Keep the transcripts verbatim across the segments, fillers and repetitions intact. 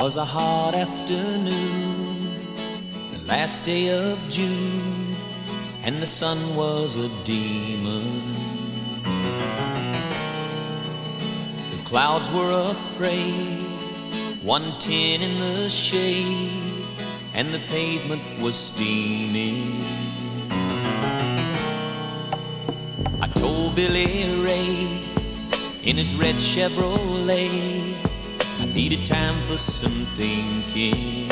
Was a hot afternoon, the last day of June, and the sun was a demon. The clouds were afraid, one tin in the shade, and the pavement was steaming. I told Billy Ray in his red Chevrolet I needed time for some thinking.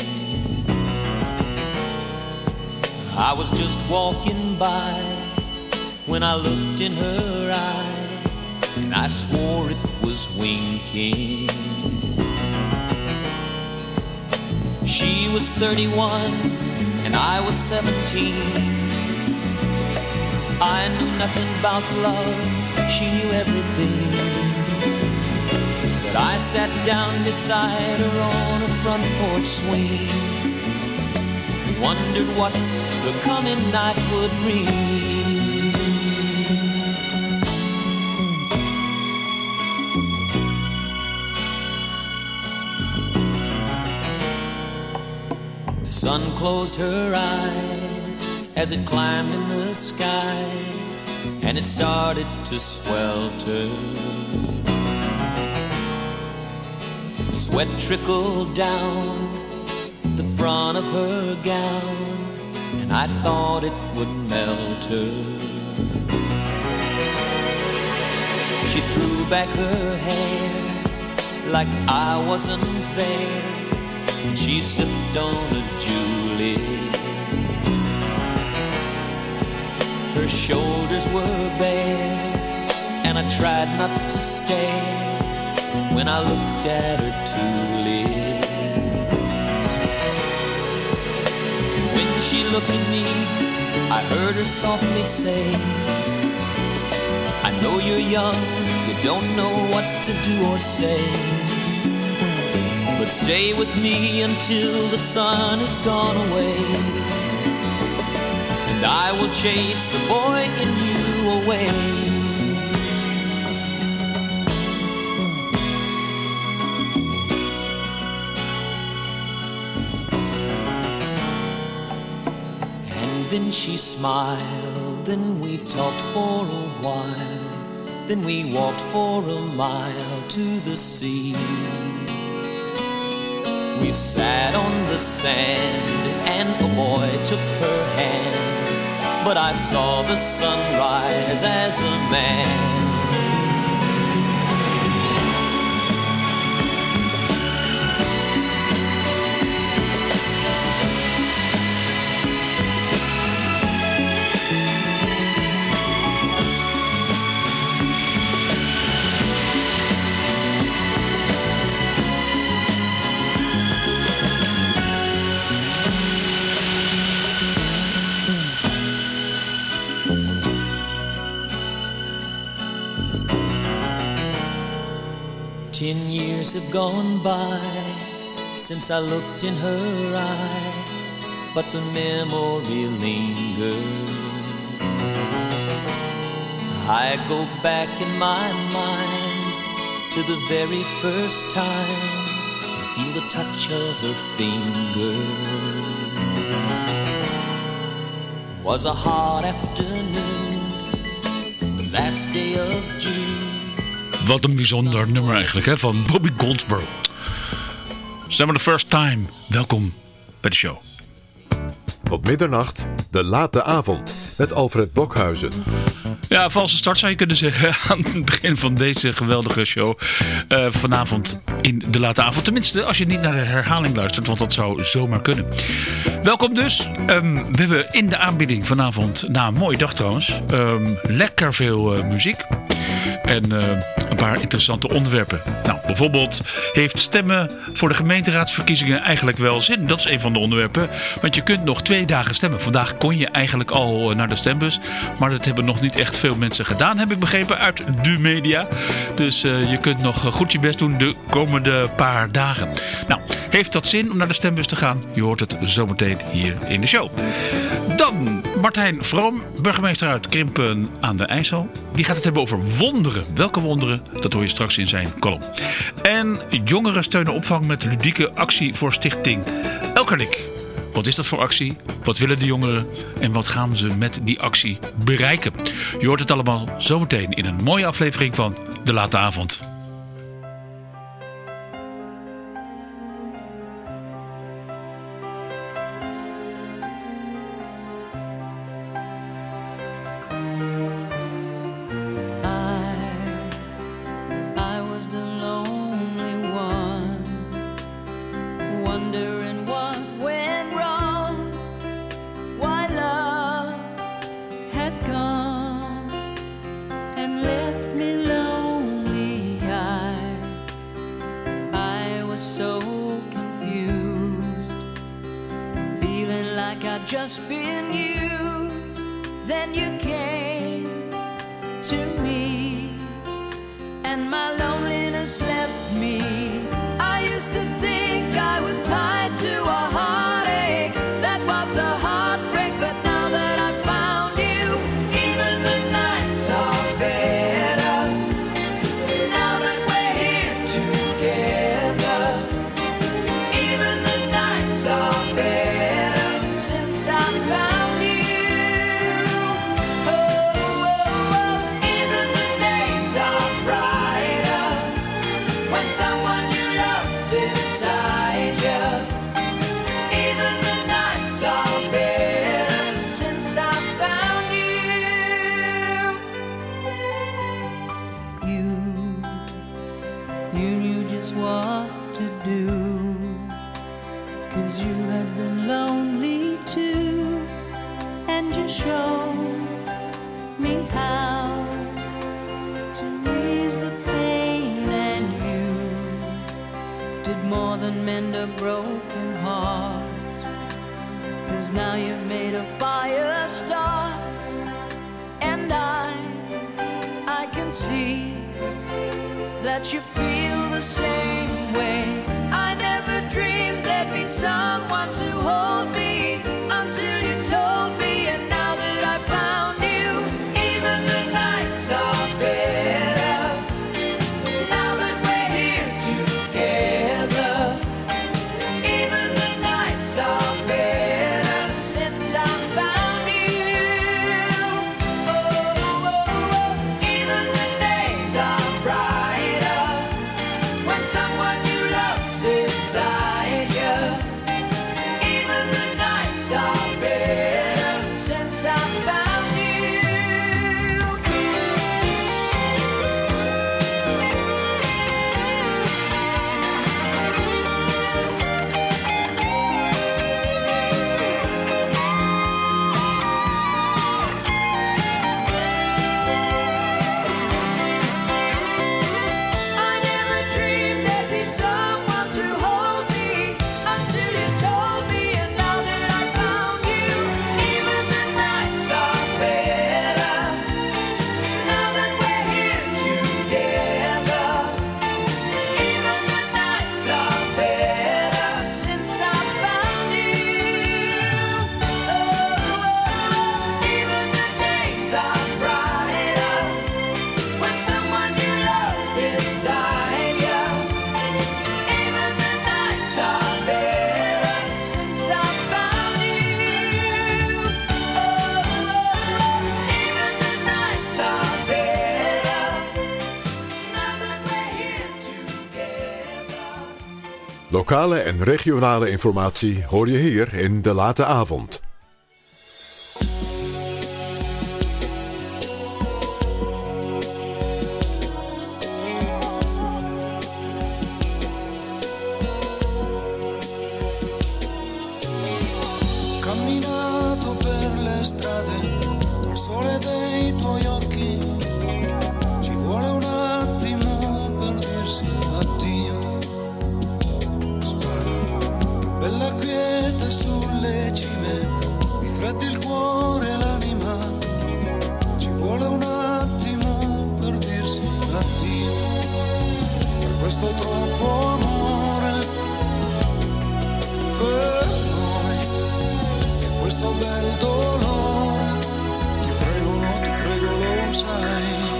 I was just walking by when I looked in her eye, and I swore it was winking. She was thirty-one and I was seventeen. I knew nothing about love, she knew everything. But I sat down beside her on a front porch swing and wondered what the coming night would bring. The sun closed her eyes as it climbed in the skies, and it started to swelter. The sweat trickled down the front of her gown, and I thought it would melt her. She threw back her hair like I wasn't there, and she sipped on a Julie. Her shoulders were bare, and I tried not to stare when I looked at her tulip. And when she looked at me, I heard her softly say, I know you're young, you don't know what to do or say, but stay with me until the sun is gone away, and I will chase the boy in you away. And then she smiled, then we talked for a while, then we walked for a mile to the sea. We sat on the sand and a boy took her hand, but I saw the sun rise as a man. Ten years have gone by since I looked in her eye, but the memory lingers. I go back in my mind to the very first time and feel the touch of her fingers. Was a hot afternoon, the last day of June. Wat een bijzonder nummer eigenlijk, hè, van Bobby Goldsboro. Summer the First Time. Welkom bij de show. Tot middernacht, de late avond, met Alfred Blokhuizen. Ja, valse start zou je kunnen zeggen aan het begin van deze geweldige show. Uh, vanavond in de late avond. Tenminste, als je niet naar de herhaling luistert, want dat zou zomaar kunnen. Welkom dus. Um, we hebben in de aanbieding vanavond, na een mooie dag trouwens, um, lekker veel uh, muziek. En uh, een paar interessante onderwerpen. Nou, bijvoorbeeld, heeft stemmen voor de gemeenteraadsverkiezingen eigenlijk wel zin? Dat is een van de onderwerpen. Want je kunt nog twee dagen stemmen. Vandaag kon je eigenlijk al naar de stembus. Maar dat hebben nog niet echt veel mensen gedaan, heb ik begrepen, uit de media. Dus uh, je kunt nog goed je best doen de komende paar dagen. Nou, heeft dat zin om naar de stembus te gaan? Je hoort het zometeen hier in de show. Dan Martijn Vroom, burgemeester uit Krimpen aan de IJssel. Die gaat het hebben over wonderen. Welke wonderen? Dat hoor je straks in zijn column. En jongeren steunen opvang met ludieke actie voor stichting Elkerlik. Wat is dat voor actie? Wat willen de jongeren? En wat gaan ze met die actie bereiken? Je hoort het allemaal zometeen in een mooie aflevering van De Late Avond. Just been used, then you came to me, and my loneliness left me. I used to think I was tied to a heartache, that was the heartbreak, but now that I found you, even the nights are better, now that we're here together, even the nights are better. Since I found you, oh, oh, oh, even the days are brighter when someone you love's beside you. Even the nights are better since I found you. You, you knew just what to do, 'cause you had been lonely too, and you showed me how to ease the pain, and you did more than mend a broken heart, 'cause now you've made a fire start, and I, I can see that you feel the same way. I never dreamed there'd be someone to hold me until you told me, and now that I found you, even the nights are better, now that we're here together, even the nights are better since I found you, oh, oh, oh, even the days are brighter when someone you love's beside you. Even the nights are better since I found you. I never dreamed there'd be someone to hold me until you told me, and now that I found you, even the nights are better, now that we're here together, even the nights are better since I found you, oh, oh, even the days are brighter when someone you love's beside you. Even the nights are better since I found you. Oh, oh, even the nights are better now that we're here together. Lokale en regionale informatie hoor je hier in De Late Avond. Camminato per le strade col sole dei tuoi occhi, ci vuole un attimo per dirsi addio. Spara, che bella quiete sulle cime, mi freddi il cuore e l'anima, ci vuole un attimo per dirsi addio. Per questo troppo amore per noi e questo bel dolore, ti prego, no, ti prego, lo sai.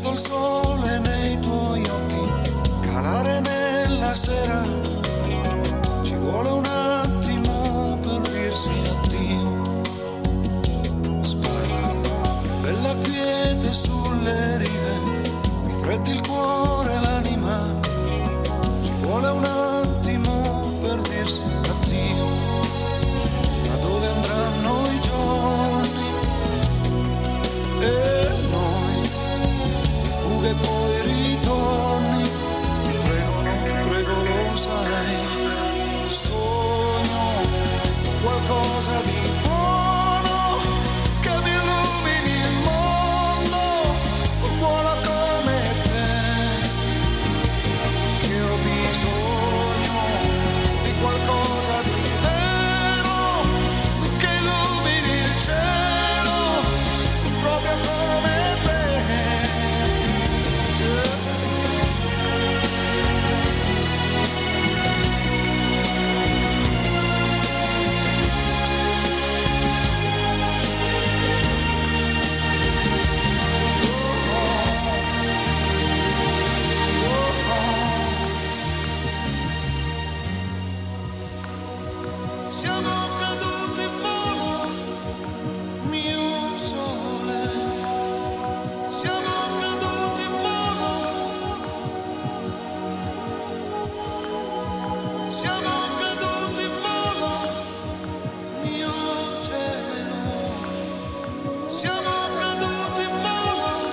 Sento il sole nei tuoi occhi calare nella sera, ci vuole un attimo per dirsi addio. Spara, bella quiete sulle rive, mi freddi il cuore e l'anima, ci vuole un attimo per dirsi addio. Da dove andranno i giorni e noi, le fughe poi ritorni, ti prego, no, prego, lo sai, sogno qualcosa di buono che mi illumini il mondo, buono come te, che ho bisogno di qualcosa di vero che illumini il cielo proprio come te. Siamo caduti in volo, mio sole. Siamo caduti in volo. Siamo caduti in volo, mio cielo. Siamo caduti in volo.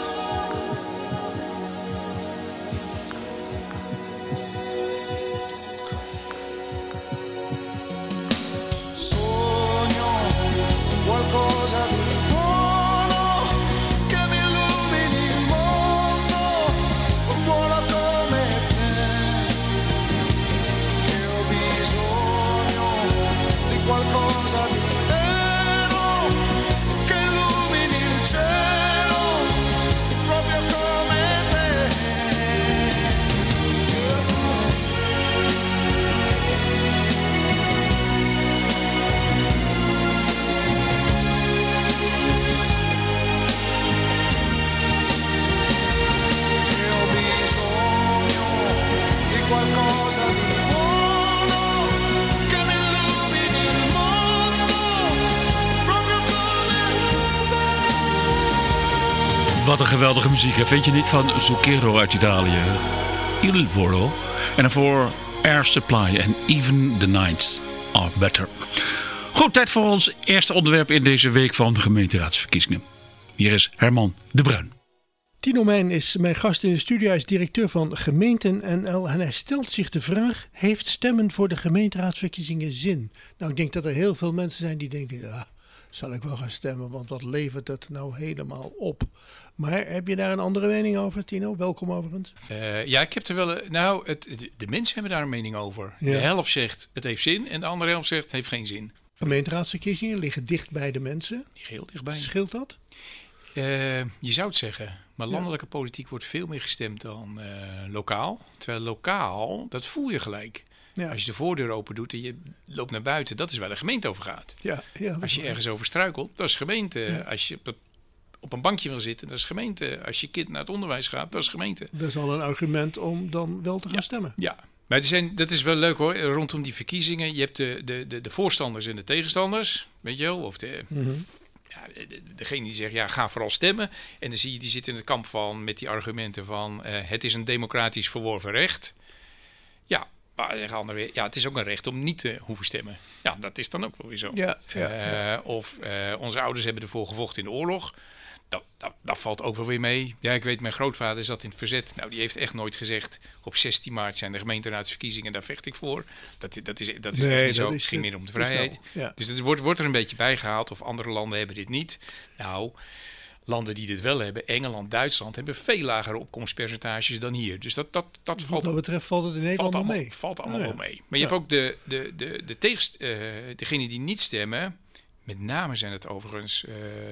Sogno qualcosa di buono che mi illumini il mondo, buono come te, che ho bisogno di qualcosa di vero che illumini il cielo proprio come te. Che ho bisogno di qualcosa di buono che mi illumini il mondo proprio come te. Wat een geweldige muziek, hè? Vind je niet, van Zucchero uit Italië? Il Volo. En daarvoor Air Supply en Even the Nights Are Better. Goed, tijd voor ons eerste onderwerp in deze week van de gemeenteraadsverkiezingen. Hier is Herman de Bruin. Tino Mijn is mijn gast in de studio. Hij is directeur van Gemeenten N L en hij stelt zich de vraag: heeft stemmen voor de gemeenteraadsverkiezingen zin? Nou, ik denk dat er heel veel mensen zijn die denken: ja, zal ik wel gaan stemmen, want wat levert het nou helemaal op? Maar heb je daar een andere mening over, Tino? Welkom overigens. Uh, ja, ik heb er wel... een- Nou, het, de, de mensen hebben daar een mening over. Ja. De helft zegt het heeft zin en de andere helft zegt het heeft geen zin. Gemeenteraadsverkiezingen liggen dicht bij de mensen. Die heel dichtbij. Scheelt dat? Uh, je zou het zeggen. Maar landelijke politiek wordt veel meer gestemd dan uh, lokaal. Terwijl lokaal, dat voel je gelijk. Ja. Als je de voordeur open doet en je loopt naar buiten, dat is waar de gemeente over gaat. Ja, ja, dat Als is je waar. ergens over struikelt, dat is gemeente. Ja. Als je op, het- op een bankje wil zitten, dat is gemeente. Als je kind naar het onderwijs gaat, dat is gemeente. Dat is al een argument om dan wel te gaan stemmen. Ja, maar het zijn, dat is wel leuk hoor, rondom die verkiezingen. Je hebt de, de, de, de voorstanders en de tegenstanders, weet je wel. Of de, Mhm. ja, de- de- degene die zegt, ja, ga vooral stemmen. En dan zie je, die zit in het kamp van, met die argumenten van, eh, het is een democratisch verworven recht. Ja, maar dan zeggen anderen weer, ja, het is ook een recht om niet te hoeven stemmen. Ja, dat is dan ook wel weer zo. Ja, ja, ja. Eh, of eh, onze ouders hebben ervoor gevochten in de oorlog. Dat, dat, dat valt ook wel weer mee. Ja, ik weet, mijn grootvader zat in het verzet. Nou, die heeft echt nooit gezegd, op zestien maart zijn de gemeenteraadsverkiezingen, daar vecht ik voor. Dat, dat is, dat is Nee, echt niet dat zo. is, Het ging eh, meer om de te snel. vrijheid. Ja. Dus dat wordt, wordt er een beetje bijgehaald. Of andere landen hebben dit niet. Nou, landen die dit wel hebben, Engeland, Duitsland, hebben veel lagere opkomstpercentages dan hier. Dus dat, dat, dat Wat valt, dat betreft valt het in valt Nederland wel allemaal, mee. valt allemaal Oh, ja. wel mee. Maar je Ja. hebt ook de, de, de, de tegenst, uh, degenen die niet stemmen. Met name zijn het overigens uh,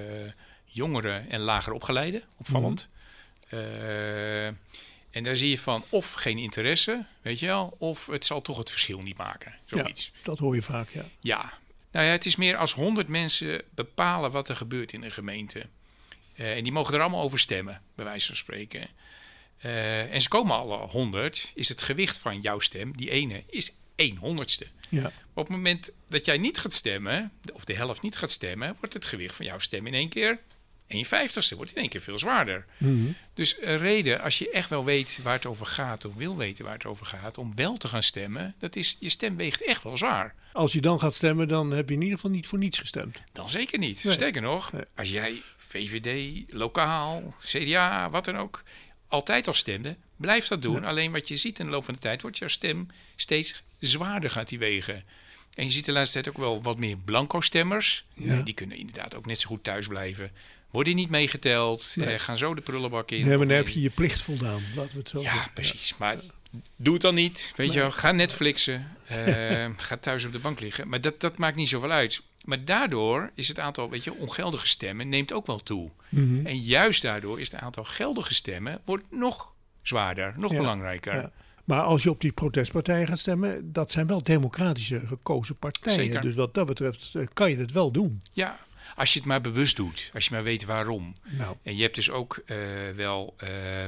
jongeren en lager opgeleiden, opvallend. Mhm. Uh, en daar zie je van of geen interesse, weet je wel, of het zal toch het verschil niet maken. Zoiets. Ja, dat hoor je vaak, ja. Ja, nou ja, het is meer als honderd mensen bepalen wat er gebeurt in een gemeente. Uh, en die mogen er allemaal over stemmen, bij wijze van spreken. Uh, en ze komen alle honderd, is het gewicht van jouw stem, die ene, is één honderdste. Ja. Maar op het moment dat jij niet gaat stemmen, of de helft niet gaat stemmen, wordt het gewicht van jouw stem in één keer één vijftigste, wordt in één keer veel zwaarder. Mm-hmm. Dus een reden, als je echt wel weet waar het over gaat, of wil weten waar het over gaat, om wel te gaan stemmen, dat is, je stem weegt echt wel zwaar. Als je dan gaat stemmen, dan heb je in ieder geval niet voor niets gestemd. Dan zeker niet. Nee. Sterker nog, Nee. als jij V V D, lokaal, C D A, wat dan ook, altijd al stemde, blijf dat doen. Ja. Alleen wat je ziet in de loop van de tijd, wordt jouw stem steeds zwaarder gaat die wegen. En je ziet de laatste tijd ook wel wat meer blanco-stemmers. Ja. Die kunnen inderdaad ook net zo goed thuis blijven. Worden niet meegeteld, Nee. eh, gaan zo de prullenbak in. Nee, maar Of dan heb in- je je plicht voldaan. Laten we het zo Ja, zeggen. precies. Maar doe het dan niet. Weet je wel, ga Netflixen. eh, ga thuis op de bank liggen. Maar dat, dat maakt niet zoveel uit. Maar daardoor is het aantal, weet je, ongeldige stemmen neemt ook wel toe. Mhm. En juist daardoor is het aantal geldige stemmen wordt nog zwaarder, nog Ja, belangrijker. Ja. Maar als je op die protestpartijen gaat stemmen, dat zijn wel democratische gekozen partijen. Zeker. Dus wat dat betreft eh, kan je het wel doen. Ja, als je het maar bewust doet. Als je maar weet waarom. Nou, En je hebt dus ook eh, wel eh,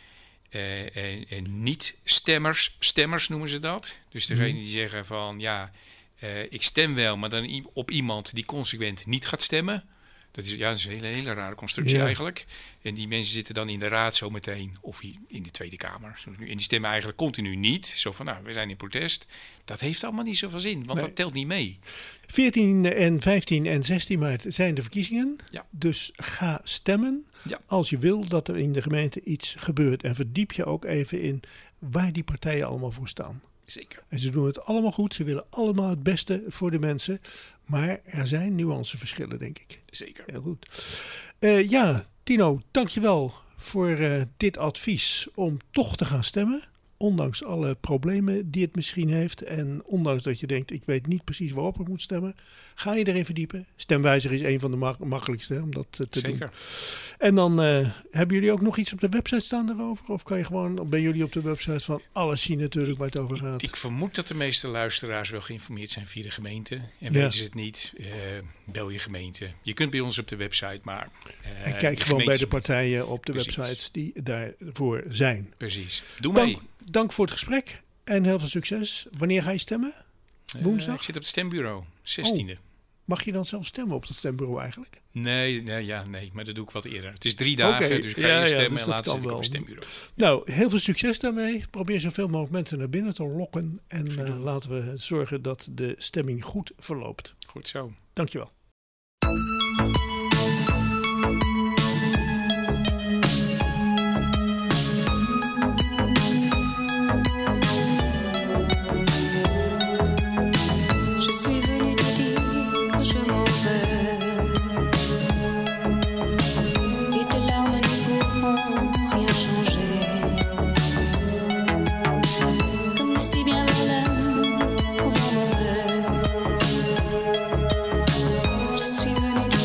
eh, eh, eh, niet-stemmers, stemmers noemen ze dat. Dus degene Mhm. die zeggen van ja, eh, ik stem wel, maar dan i- op iemand die consequent niet gaat stemmen. Dat is, ja, dat is een hele, hele rare constructie Ja. eigenlijk. En die mensen zitten dan in de raad zometeen, of hi- in de Tweede Kamer. zoals nu. En die stemmen eigenlijk continu niet. Zo van, nou, we zijn in protest. Dat heeft allemaal niet zoveel zin, want Nee. dat telt niet mee. veertien en vijftien en zestien maart zijn de verkiezingen. Ja. Dus ga stemmen Ja. als je wil dat er in de gemeente iets gebeurt. En verdiep je ook even in waar die partijen allemaal voor staan. Zeker. En ze doen het allemaal goed. Ze willen allemaal het beste voor de mensen. Maar er zijn nuanceverschillen, denk ik. Zeker. Heel goed. Eh, ja, Tino, dankjewel voor eh, dit advies om toch te gaan stemmen. Ondanks alle problemen die het misschien heeft. En ondanks dat je denkt, ik weet niet precies waarop ik moet stemmen. Ga je erin verdiepen. Stemwijzer is een van de mak- makkelijkste hè, om dat eh, te doen. Zeker. En dan eh, hebben jullie ook nog iets op de website staan daarover? Of kan je gewoon, of ben jullie op de website van alles zien natuurlijk waar het over gaat? Ik vermoed dat de meeste luisteraars wel geïnformeerd zijn via de gemeente. En Ja. weten ze het niet, eh, bel je gemeente. Je kunt bij ons op de website, maar... eh, En kijk de gewoon bij gemeentes- de partijen op de Precies. websites die daarvoor zijn. Precies. Doe mee. Dank, dank voor het gesprek en heel veel succes. Wanneer ga je stemmen? Eh, woensdag? ik zit op het stembureau, zestiende. Mag je dan zelf stemmen op dat stembureau eigenlijk? Nee, nee, ja, nee, maar dat doe ik wat eerder. Het is drie dagen, Oké, dus ik ga ja, je ja, stemmen dus en dat later kan zit ik op wel. het stembureau. Nou, heel veel succes daarmee. Probeer zoveel mogelijk mensen naar binnen te lokken. En eh, laten we zorgen dat de stemming goed verloopt. Goed zo. Dankjewel. Je suis venue te dire que je m'en vais. Et tes larmes ne pourront rien changer. Comme le si bien Verlaine au vent mauvais. Je suis venue te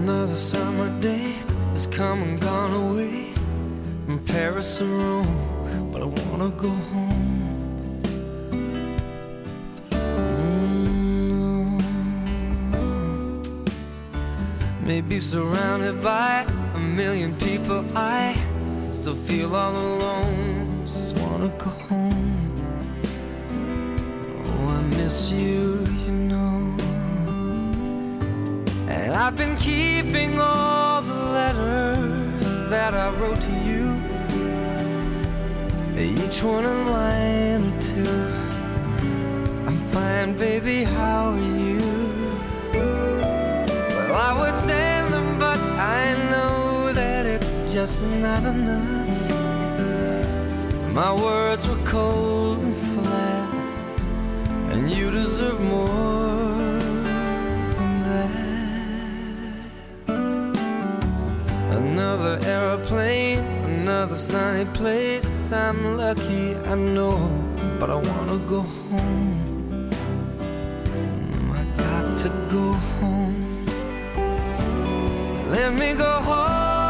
Another summer day has come and gone away from Paris or Rome, but I wanna go home. Mm. Maybe surrounded by a million people, I still feel all alone. Just wanna go home. Oh, I miss you, you know. And I've been keeping all the letters that I wrote to you, each one a line or two. I'm fine, baby, how are you? Well, I would send them, but I know that it's just not enough. My words were cold and flat, and you deserve more than that. Another aeroplane, another sunny place. I'm lucky, I know, but I wanna go home. I got to go home. Let me go home.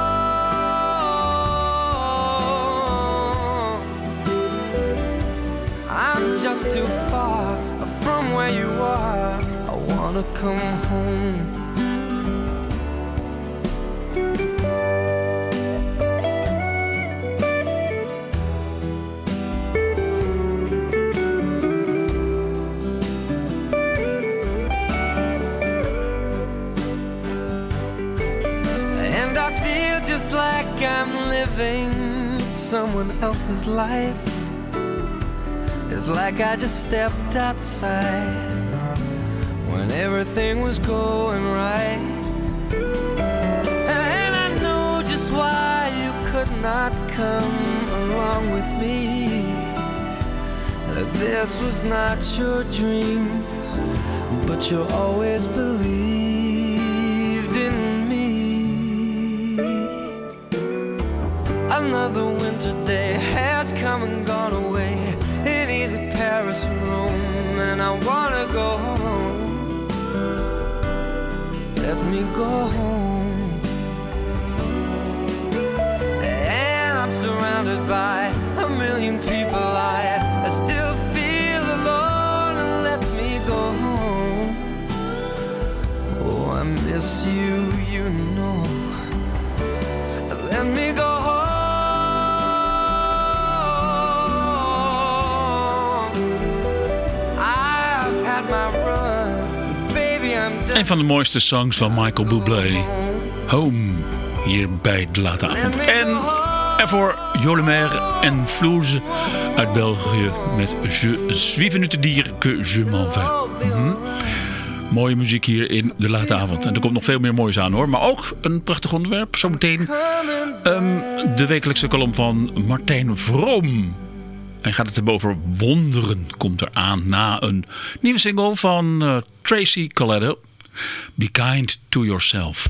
I'm just too far from where you are. I wanna come home. And I feel just like I'm living someone else's life. It's like I just stepped outside when everything was going right. And I know just why you could not come along with me. That this was not your dream, but you always believed in me. Another winter day has come and gone away in either Paris or Rome, and I wanna go home. Let me go home. And I'm surrounded by a million people. I, I still feel alone, and let me go home. Oh, I miss you, you know. Let me go home. Een van de mooiste songs van Michael Bublé. Home. Hier bij de late avond. En ervoor Jolimer en Flouse uit België met Je suis venu te dire que je m'en vais. Mm-hmm. Mooie muziek hier in de late avond. En er komt nog veel meer moois aan hoor. Maar ook een prachtig onderwerp. Zometeen um, de wekelijkse column van Martijn Vroom. Hij gaat het hebben over wonderen. Komt er aan na een nieuwe single van uh, Tracy Colletto. Be kind to yourself.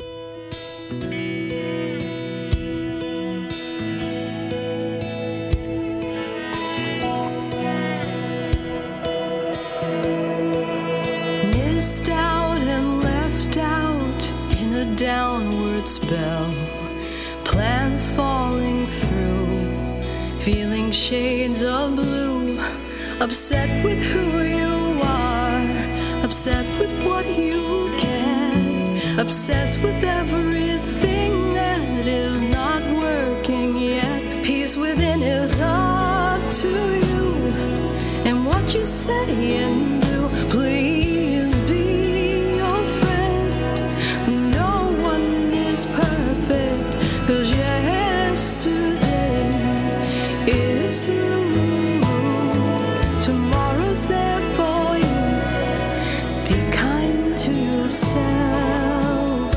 Missed out and left out in a downward spell. Plans falling through. Feeling shades of blue. Upset with who you are. Upset with what you get. Obsessed with everything that is not working yet. Peace within is up to you. And what you say and do. Please be your friend. No one is perfect. 'Cause yesterday is through. Tomorrow's there for you. Be kind to yourself.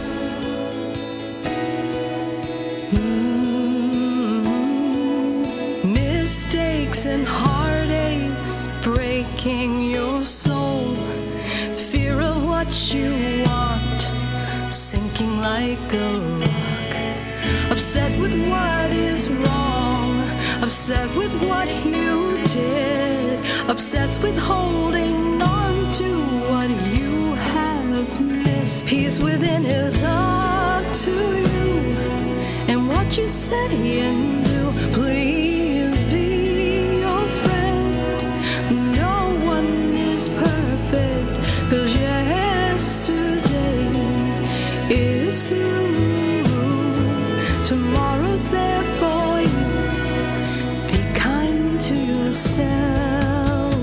Mm-hmm. Mistakes and heartaches breaking your soul. Fear of what you want sinking like a rock. Upset with what is wrong. Upset with what you did. Obsessed with holding on to what you have missed. yes, peace within is up to you. And what you say and do, please be your friend. No one is perfect, 'cause yesterday is through. Tomorrow's there for you. Be kind to yourself.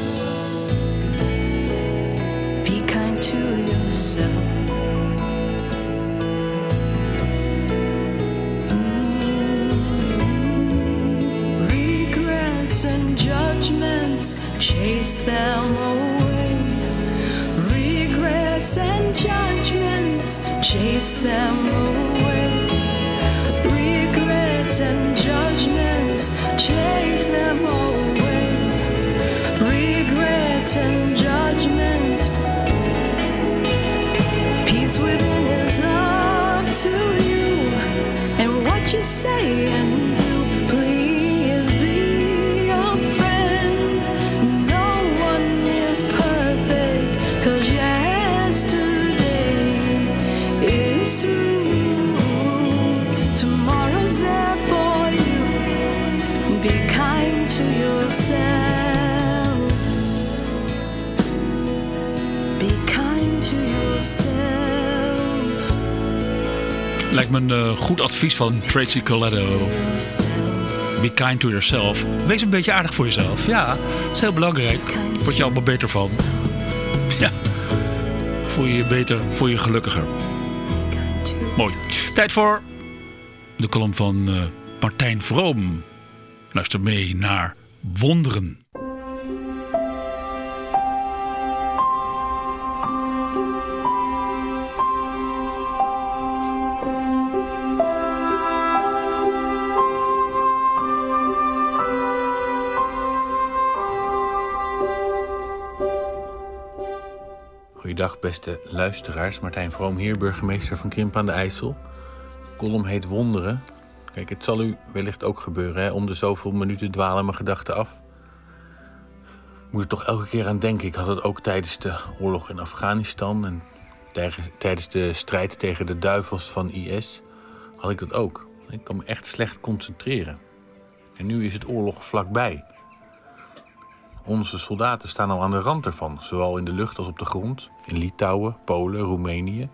Be kind to yourself. And judgments, chase them away. Regrets and judgments, chase them away. Regrets and judgments, chase them away. Regrets and judgments, peace within is up to you. And what you say and do, please be perfect, 'cause yesterday is through. Tomorrow's there for you. Be kind to yourself. Be kind to yourself. Lijkt me een uh, goed advies van Tracy Coletto. Be kind to yourself. Wees een beetje aardig voor jezelf. Ja, dat is heel belangrijk. Daar word je allemaal beter van. Ja. Voel je je beter, voel je je gelukkiger. Mooi. Tijd voor de column van uh, Martijn Vroom. Luister mee naar Wonderen. Goeiedag beste luisteraars, Martijn Vroom hier, burgemeester van Krimpen aan de IJssel. De column heet Wonderen. Kijk, het zal u wellicht ook gebeuren, hè? Om de zoveel minuten dwalen mijn gedachten af. Ik moet er toch elke keer aan denken. Ik had het ook tijdens de oorlog in Afghanistan en tijdens de strijd tegen de duivels van I S had ik dat ook. Ik kan me echt slecht concentreren. En nu is het oorlog vlakbij. Onze soldaten staan al aan de rand ervan, zowel in de lucht als op de grond, in Litouwen, Polen, Roemenië.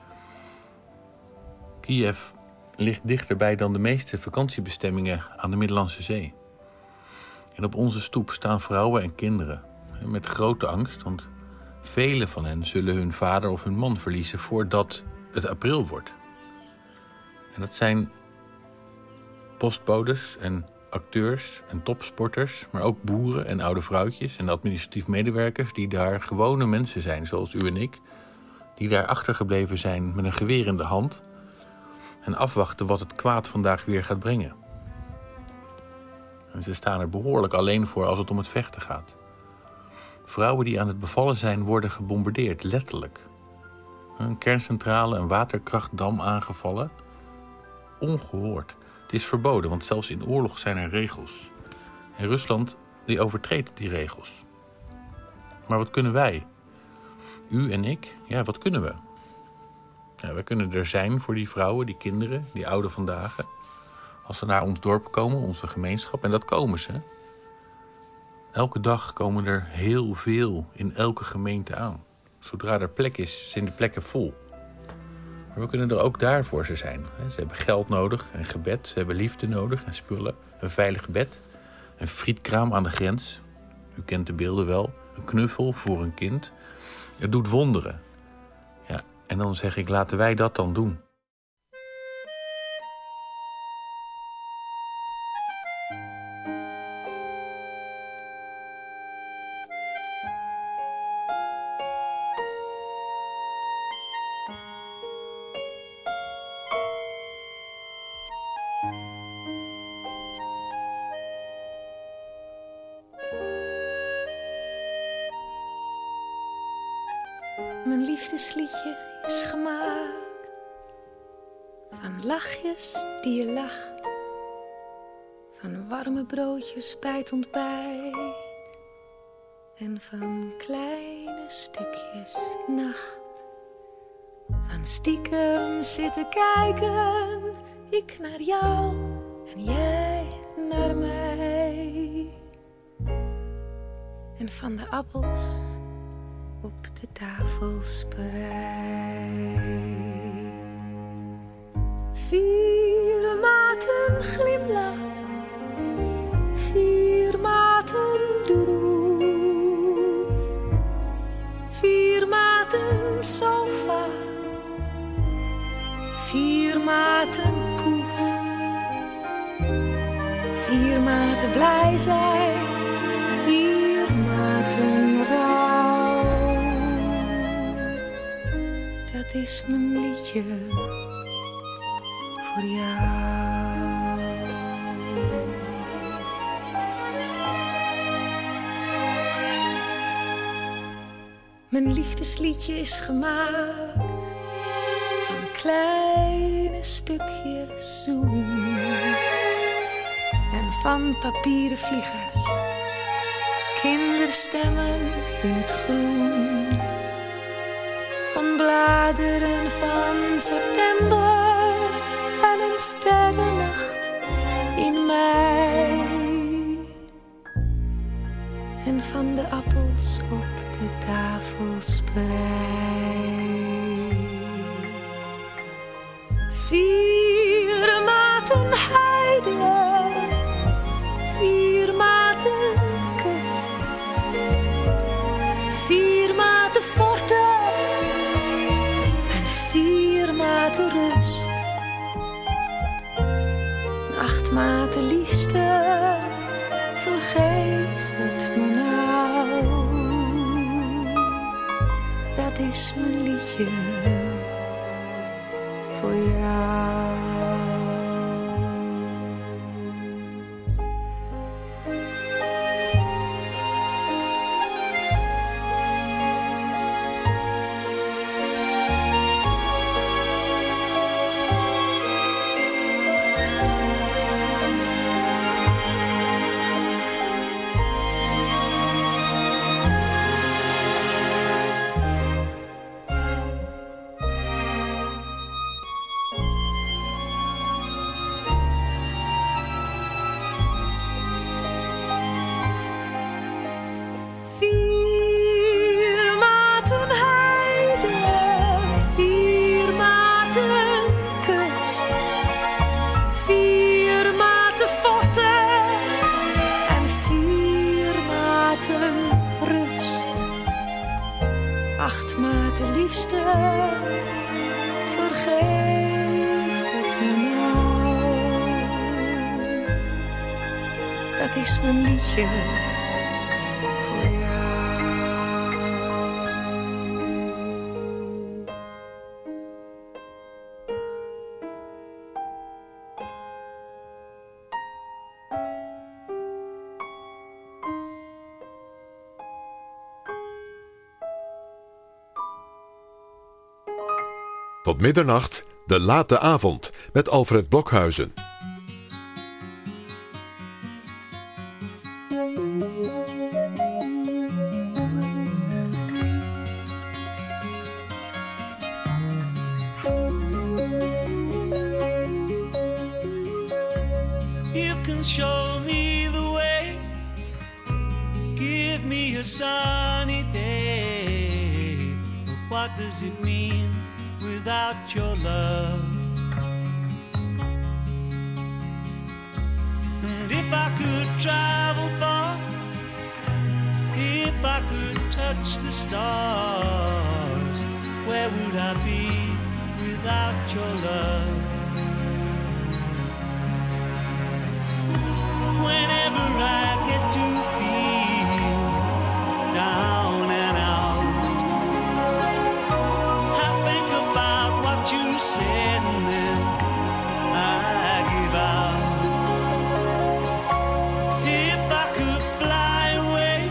Kiev ligt dichterbij dan de meeste vakantiebestemmingen aan de Middellandse Zee. En op onze stoep staan vrouwen en kinderen, met grote angst, want velen van hen zullen hun vader of hun man verliezen voordat het april wordt. En dat zijn postbodes en acteurs en topsporters, maar ook boeren en oude vrouwtjes en administratief medewerkers die daar gewone mensen zijn, zoals u en ik, die daar achtergebleven zijn met een geweer in de hand en afwachten wat het kwaad vandaag weer gaat brengen. En ze staan er behoorlijk alleen voor als het om het vechten gaat. Vrouwen die aan het bevallen zijn worden gebombardeerd, letterlijk. Een kerncentrale, een waterkrachtdam aangevallen. Ongehoord. Het is verboden, want zelfs in oorlog zijn er regels. En Rusland die overtreedt die regels. Maar wat kunnen wij? U en ik? Ja, wat kunnen we? Ja, wij kunnen er zijn voor die vrouwen, die kinderen, die ouden vandaag. Als ze naar ons dorp komen, onze gemeenschap. En dat komen ze. Elke dag komen er heel veel in elke gemeente aan. Zodra er plek is, zijn de plekken vol. Maar we kunnen er ook daar voor ze zijn. Ze hebben geld nodig en gebed. Ze hebben liefde nodig en spullen. Een veilig bed. Een frietkraam aan de grens. U kent de beelden wel. Een knuffel voor een kind. Het doet wonderen. Ja, en dan zeg ik, laten wij dat dan doen. Mijn liefdesliedje is gemaakt van lachjes die je lacht, van warme broodjes bij het ontbijt en van kleine stukjes nacht. Van stiekem zitten kijken, ik naar jou en jij naar mij. En van de appels op de tafel spreid. Vier maten glimlach, vier maten droef, vier maten sofa, vier maten poef, vier maten blij zijn, vier maten rouw. Dat is mijn liedje voor jou. Mijn liefdesliedje is gemaakt van kleine stukjes zoen en van papieren vliegers, kinderstemmen in het groen, van bladeren van september en een sterrennacht in mei. En van de appels op de tafel spreid. Vier maten heide, vier maten kust, vier maten forte en vier maten rust. Acht maten liefste, vergeef het me nou. Dat is mijn liedje voor jou. Dat is mijn liedje voor jou. Tot middernacht, de late avond, met Alfred Blokhuizen. You can show me the way, give me a sunny day. But what does it mean without your love? And if I could travel far, if I could touch the stars, where would I be without your love? Whenever I get to feel down and out, I think about what you said and then I give out. If I could fly away,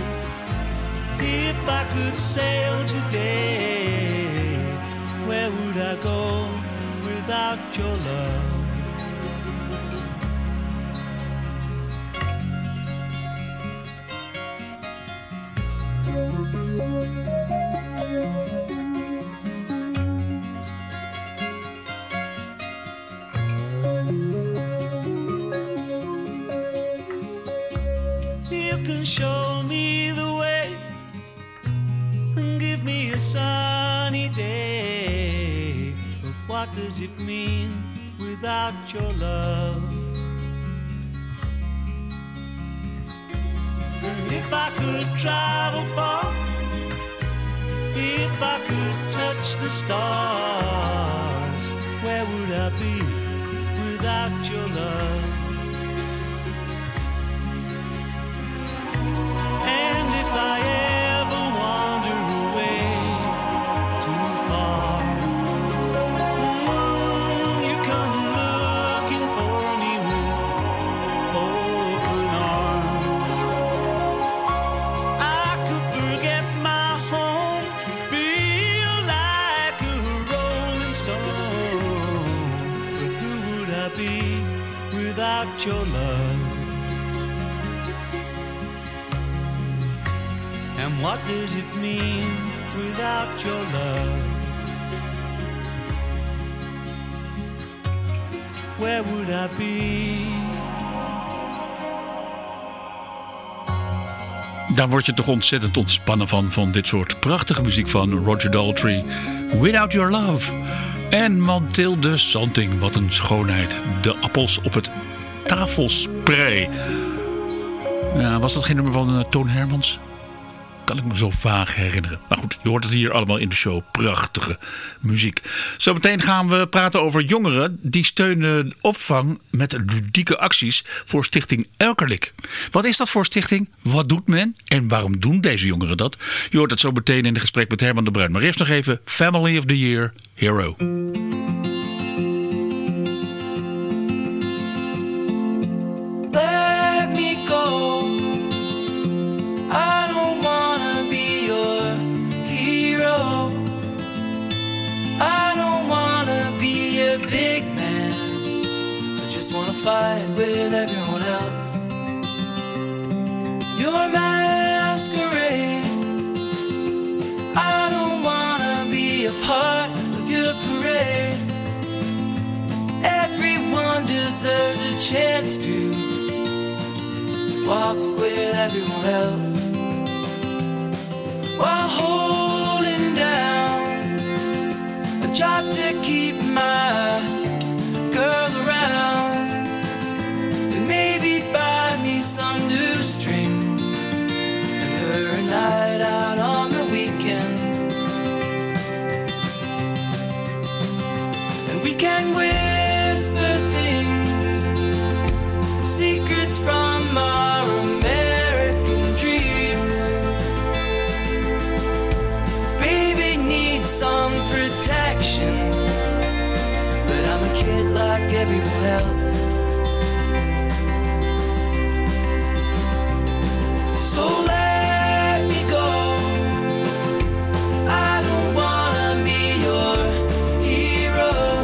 if I could sail today, where would I go without your love? and show me the way and give me a sunny day. But what does it mean without your love? And if I could travel far, if I could touch the stars, where would I be without your love? And if I ever wander away too far, mm, you come looking for me with open arms. I could forget my home, feel like a rolling stone. But who would I be without your love? And what does it mean without your love? Where would I be? Daar word je toch ontzettend ontspannen van, van dit soort prachtige muziek van Roger Daltrey. Without Your Love. En Mathilde Santing, wat een schoonheid. De appels op het tafelspray. Ja, was dat geen nummer van uh, Toon Hermans? Kan ik me zo vaag herinneren. Maar goed, je hoort het hier allemaal in de show. Prachtige muziek. Zometeen gaan we praten over jongeren die steunen opvang met ludieke acties voor stichting Elkerlik. Wat is dat voor stichting? Wat doet men? En waarom doen deze jongeren dat? Je hoort het zo meteen in het gesprek met Herman de Bruin. Maar eerst nog even Family of the Year, Hero. Let me go. I don't wanna be your hero. I don't wanna be a big man. I just wanna fight with everyone else. Your masquerade. I don't wanna be a part of your parade. Everyone deserves a chance to walk with everyone else while holding down a job to keep my girl around and maybe buy me some new strings and her a night out on the weekend. And we can whisper things, secrets from our American dreams. Baby needs some protection, but I'm a kid like everyone else. So let me go. I don't wanna be your hero.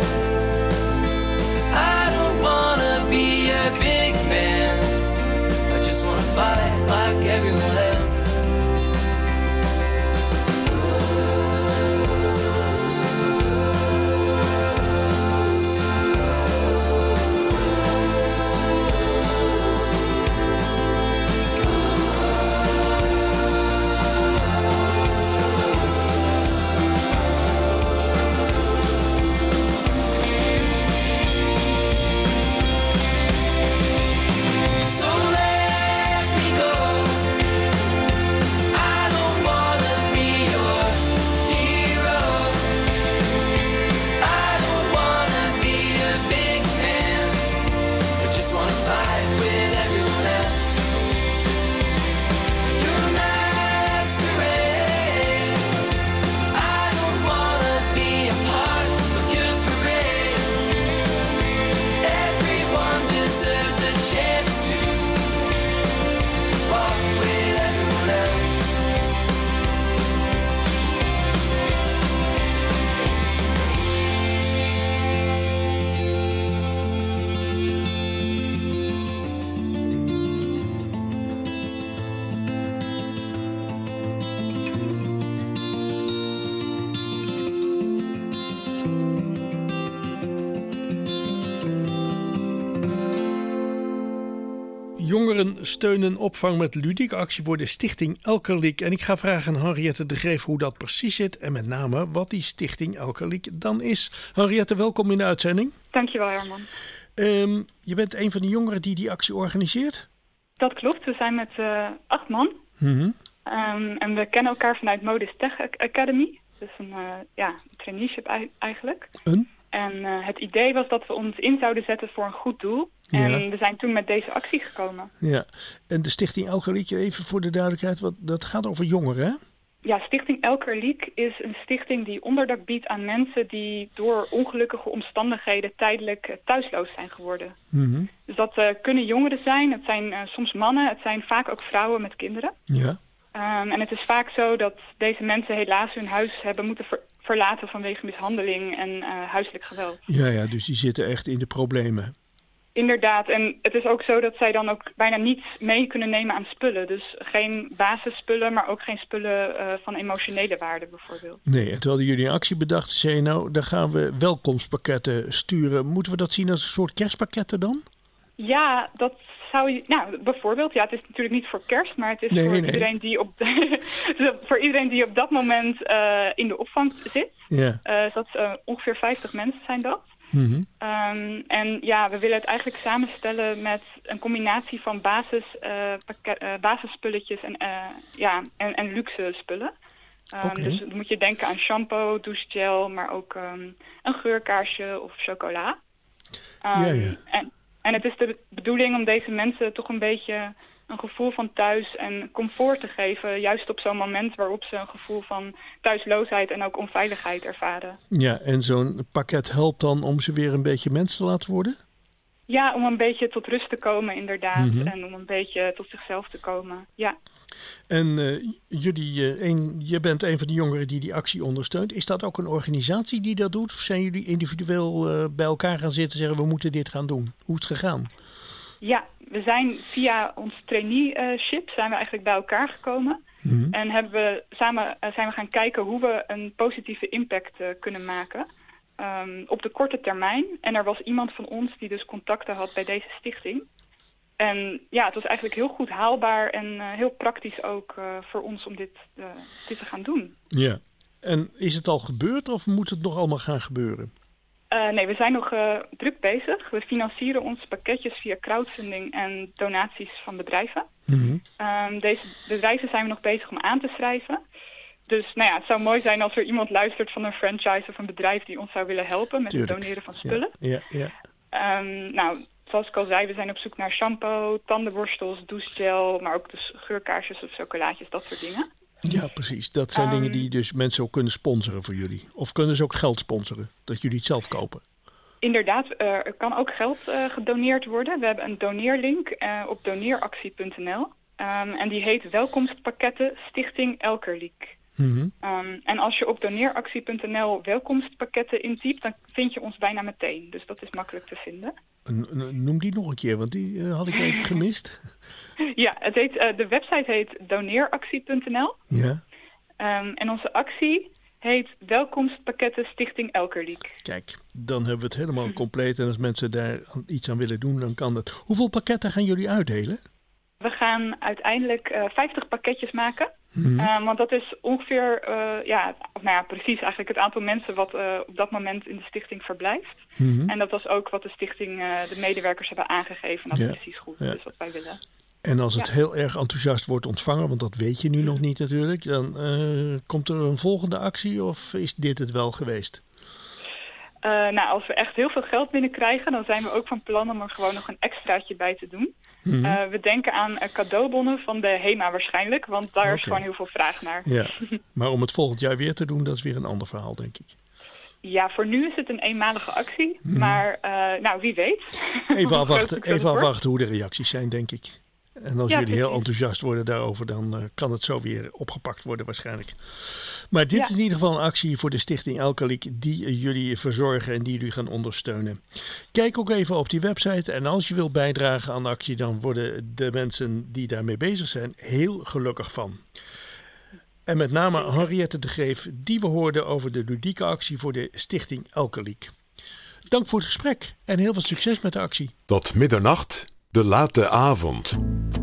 I don't wanna be a big man. I just wanna fight like everyone else. Jongeren steunen opvang met ludieke actie voor de stichting Elkerliek. En ik ga vragen aan Henriette de Greef hoe dat precies zit en met name wat die stichting Elkerliek dan is. Henriette, welkom in de uitzending. Dankjewel, Herman. Um, je bent een van de jongeren die die actie organiseert? Dat klopt, we zijn met uh, acht man. Mm-hmm. Um, en we kennen elkaar vanuit Modis Tech Academy. Dus een uh, ja, traineeship eigenlijk. Een? En uh, het idee was dat we ons in zouden zetten voor een goed doel. Ja. En we zijn toen met deze actie gekomen. Ja, en de stichting Elkerliek, even voor de duidelijkheid, wat, dat gaat over jongeren, hè? Ja, Stichting Elkerliek is een stichting die onderdak biedt aan mensen die door ongelukkige omstandigheden tijdelijk uh, thuisloos zijn geworden. Mm-hmm. Dus dat uh, kunnen jongeren zijn, het zijn uh, soms mannen, het zijn vaak ook vrouwen met kinderen. Ja. Um, en het is vaak zo dat deze mensen helaas hun huis hebben moeten ver- verlaten vanwege mishandeling en uh, huiselijk geweld. Ja, ja, dus die zitten echt in de problemen. Inderdaad, en het is ook zo dat zij dan ook bijna niets mee kunnen nemen aan spullen. Dus geen basisspullen, maar ook geen spullen uh, van emotionele waarde bijvoorbeeld. Nee, en terwijl jullie een actie bedacht, zei je nou, dan gaan we welkomstpakketten sturen. Moeten we dat zien als een soort kerstpakketten dan? Ja, dat zou je, nou bijvoorbeeld, ja, het is natuurlijk niet voor kerst, maar het is nee, voor, nee. Iedereen die op de, voor iedereen die op dat moment uh, in de opvang zit. Ja. Uh, dat uh, ongeveer vijftig mensen zijn dat. Mm-hmm. Um, en ja, we willen het eigenlijk samenstellen met een combinatie van basis, uh, pakket, uh, basisspulletjes en, uh, ja, en, en luxe spullen. Um, Okay. Dus dan moet je denken aan shampoo, douchegel, maar ook um, een geurkaarsje of chocola. Um, Ja, ja. En, en het is de bedoeling om deze mensen toch een beetje een gevoel van thuis en comfort te geven. Juist op zo'n moment waarop ze een gevoel van thuisloosheid en ook onveiligheid ervaren. Ja, en zo'n pakket helpt dan om ze weer een beetje mens te laten worden? Ja, om een beetje tot rust te komen inderdaad. Mm-hmm. En om een beetje tot zichzelf te komen, ja. En uh, jullie, uh, een, je bent een van de jongeren die die actie ondersteunt. Is dat ook een organisatie die dat doet? Of zijn jullie individueel uh, bij elkaar gaan zitten en zeggen we moeten dit gaan doen? Hoe is het gegaan? Ja, we zijn via ons traineeship zijn we eigenlijk bij elkaar gekomen. Mm-hmm. En hebben we samen uh, zijn we gaan kijken hoe we een positieve impact uh, kunnen maken. Um, op de korte termijn. En er was iemand van ons die dus contacten had bij deze stichting. En ja, het was eigenlijk heel goed haalbaar en uh, heel praktisch ook uh, voor ons om dit, uh, dit te gaan doen. Ja, en is het al gebeurd of moet het nog allemaal gaan gebeuren? Uh, nee, we zijn nog uh, druk bezig. We financieren onze pakketjes via crowdfunding en donaties van bedrijven. Mm-hmm. Um, deze bedrijven zijn we nog bezig om aan te schrijven. Dus nou ja, het zou mooi zijn als er iemand luistert van een franchise of een bedrijf die ons zou willen helpen met Tuurlijk. het doneren van spullen. Ja, ja, ja. Um, nou, zoals ik al zei, we zijn op zoek naar shampoo, tandenborstels, douchegel, maar ook dus geurkaarsjes of chocolaatjes, dat soort dingen. Ja, precies. Dat zijn Um, dingen die dus mensen ook kunnen sponsoren voor jullie. Of kunnen ze ook geld sponsoren, dat jullie het zelf kopen? Inderdaad, uh, er kan ook geld uh, gedoneerd worden. We hebben een doneerlink uh, op doneeractie punt n l. Um, en die heet Welkomstpakketten Stichting Elkerliek. Mm-hmm. Um, en als je op doneeractie punt n l welkomstpakketten intypt, dan vind je ons bijna meteen. Dus dat is makkelijk te vinden. Noem die nog een keer, want die uh, had ik even gemist. Ja, het heet, uh, de website heet doneeractie punt n l. Ja. Um, en onze actie heet Welkomstpakketten Stichting Elkerliek. Kijk, dan hebben we het helemaal compleet. En als mensen daar iets aan willen doen, dan kan dat. Hoeveel pakketten gaan jullie uitdelen? We gaan uiteindelijk uh, vijftig pakketjes maken. Mm-hmm. Uh, want dat is ongeveer, uh, ja, of nou ja, precies eigenlijk het aantal mensen wat uh, op dat moment in de stichting verblijft. Mm-hmm. En dat was ook wat de stichting, uh, de medewerkers hebben aangegeven. En dat Ja. is precies goed, Ja. dus wat wij willen. En als het Ja. heel erg enthousiast wordt ontvangen, want dat weet je nu nog niet natuurlijk, dan uh, komt er een volgende actie of is dit het wel geweest? Uh, nou, als we echt heel veel geld binnenkrijgen, dan zijn we ook van plan om er gewoon nog een extraatje bij te doen. Mm-hmm. Uh, we denken aan uh, cadeaubonnen van de HEMA waarschijnlijk, want daar is Oké. gewoon heel veel vraag naar. Ja, maar om het volgend jaar weer te doen, dat is weer een ander verhaal, denk ik. Ja, voor nu is het een eenmalige actie, Mhm. maar uh, nou, wie weet. Even Hoe afwachten, groot het even wordt. afwachten hoe de reacties zijn, denk ik. En als Ja, jullie heel precies. enthousiast worden daarover, dan uh, kan het zo weer opgepakt worden waarschijnlijk. Maar dit Ja. is in ieder geval een actie voor de Stichting Elkerliek die uh, jullie verzorgen en die jullie gaan ondersteunen. Kijk ook even op die website en als je wilt bijdragen aan de actie, dan worden de mensen die daarmee bezig zijn heel gelukkig van. En met name Henriette de Greef, die we hoorden over de ludieke actie voor de Stichting Elkerliek. Dank voor het gesprek en heel veel succes met de actie. Tot middernacht, De Late Avond.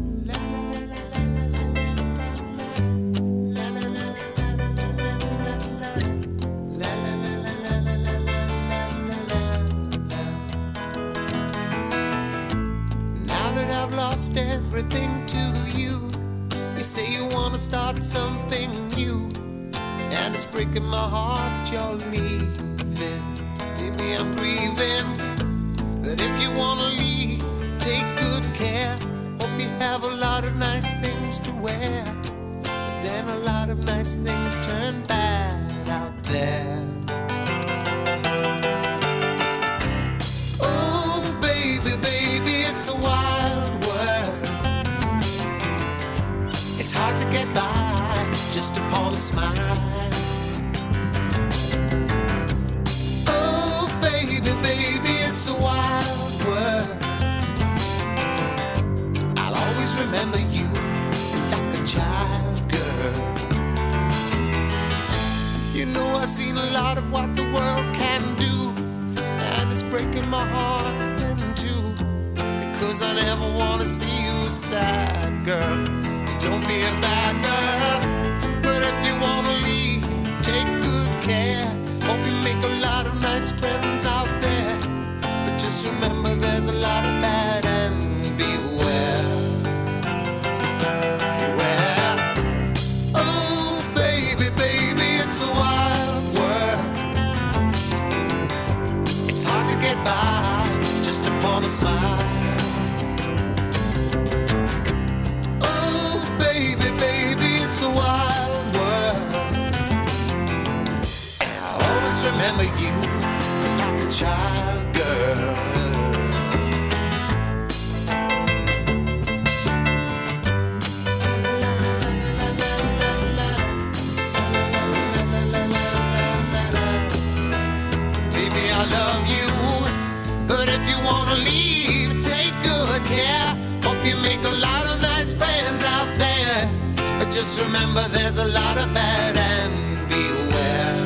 Lost everything to you. You say you wanna start something new, and it's breaking my heart you're leaving. Maybe I'm grieving, but if you wanna leave, take good care. Hope you have a lot of nice things to wear, but then a lot of nice things turn bad out there. Oh baby, baby, it's a wild world. It's hard to get by just upon a smile. Oh baby, baby, it's a wild world. I'll always remember you like a child, girl. You know I've seen a lot of what the world can do, and it's breaking my heart in two, because I never wanna see you sad, girl. Don't be a bad girl, but if you wanna leave, take good care. Hope you make a lot of nice friends out there, but just remember there's a lot of bad and beware. Beware. Oh baby, baby, it's a wild world. It's hard to get by just upon a smile. Remember you like a child, girl. Baby, I love you, but if you wanna leave, take good care. Hope you make a lot of nice friends out there, but just remember there's a lot of bad and beware.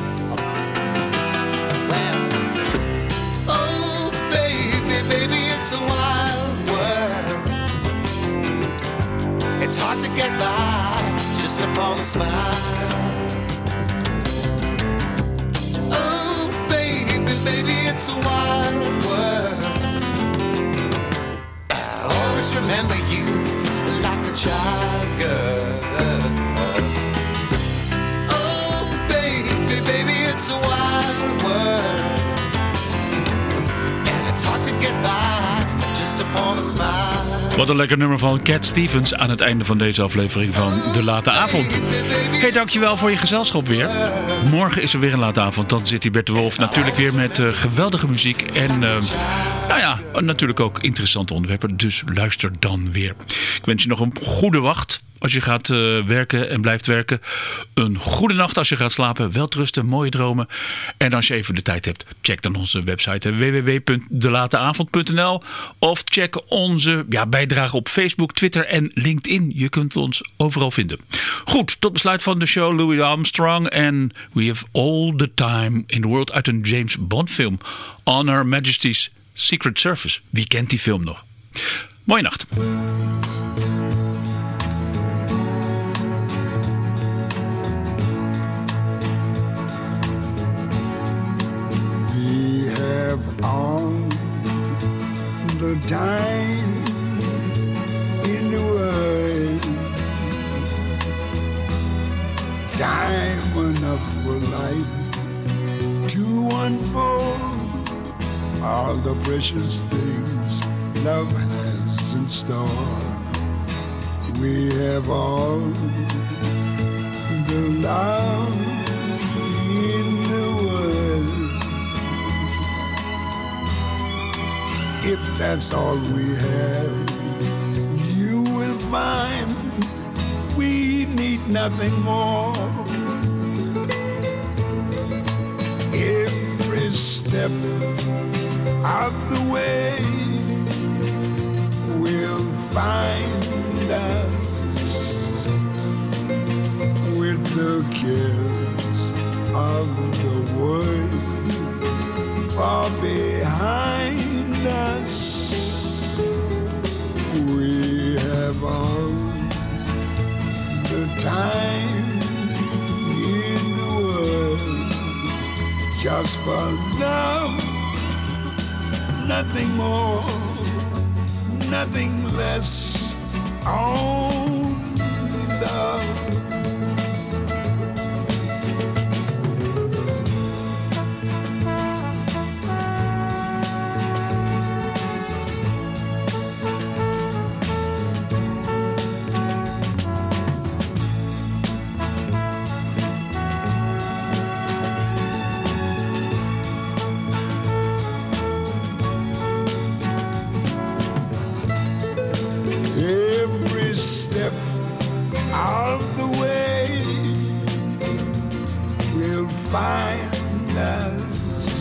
It's hard to get by just upon a smile. Oh, baby, baby, it's a wild world. I'll always remember you like a child, girl. Oh, baby, baby, it's a wild world. And it's hard to get by just upon a smile. Wat een lekker nummer van Cat Stevens aan het einde van deze aflevering van De Late Avond. Hey, dankjewel voor je gezelschap weer. Morgen is er weer een Late Avond. Dan zit hier Bert de Wolf natuurlijk weer met uh, geweldige muziek. En uh, nou ja, natuurlijk ook interessante onderwerpen. Dus luister dan weer. Ik wens je nog een goede wacht als je gaat uh, werken en blijft werken. Een goede nacht als je gaat slapen. Welterusten, mooie dromen. En als je even de tijd hebt, check dan onze website w w w punt de late avond punt n l of check onze ja, bijdrage op Facebook, Twitter en LinkedIn. Je kunt ons overal vinden. Goed, tot besluit van de show Louis Armstrong en We Have All the Time in the World uit een James Bond film. On Her Majesty's Secret Service. Wie kent die film nog? Mooie nacht. All the time in the world, time enough for life to unfold all the precious things love has in store. We have all the love in the world. If that's all we have, you will find we need nothing more. Every step of the way will find us with the cares of the world far behind us. just for love, nothing more, nothing less, only love. Every step of the way will find us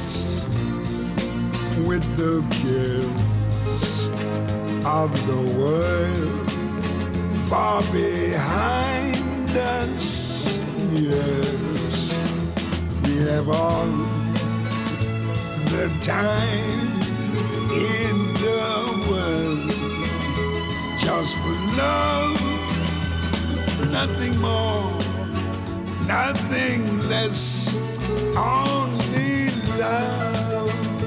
with the cares of the world far behind us. Yes, we have all the time in the world just for love, nothing more, nothing less, only love.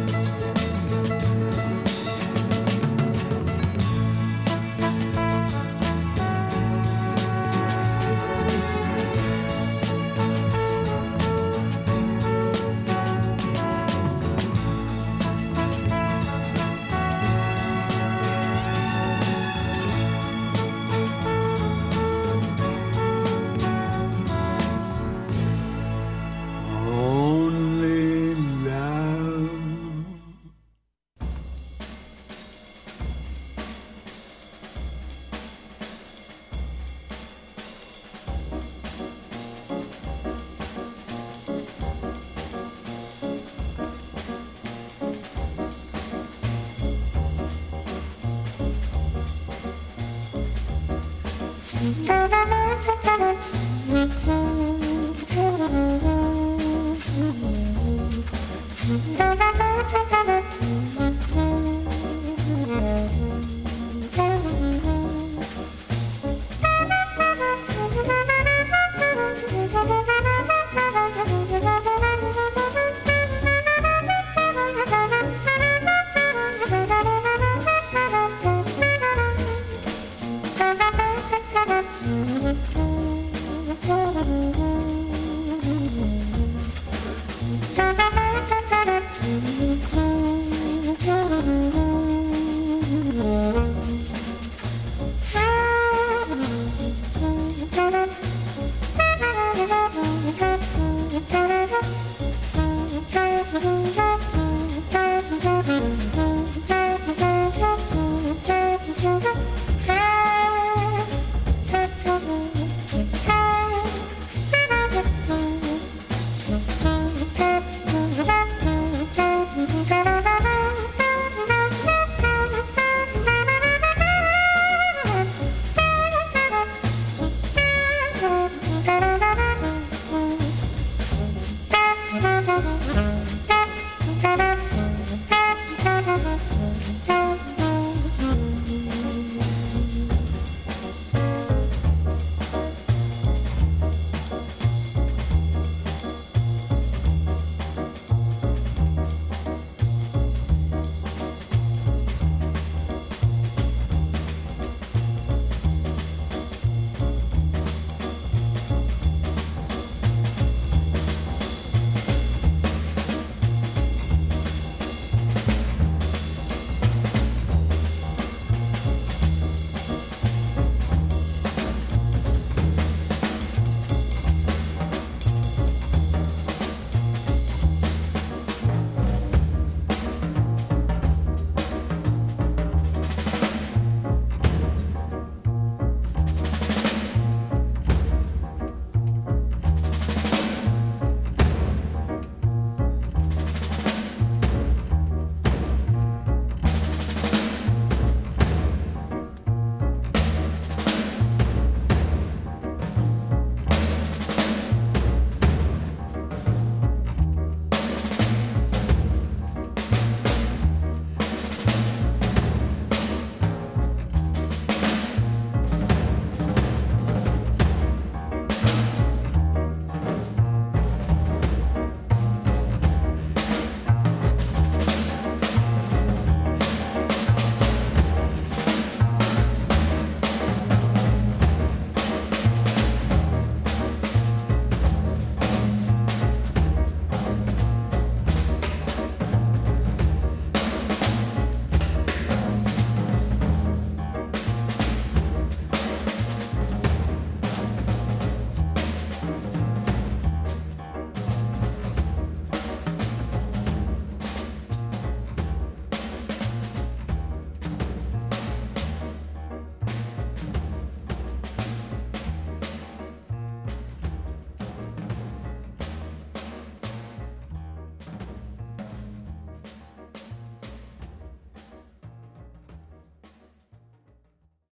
Only love. Thank you.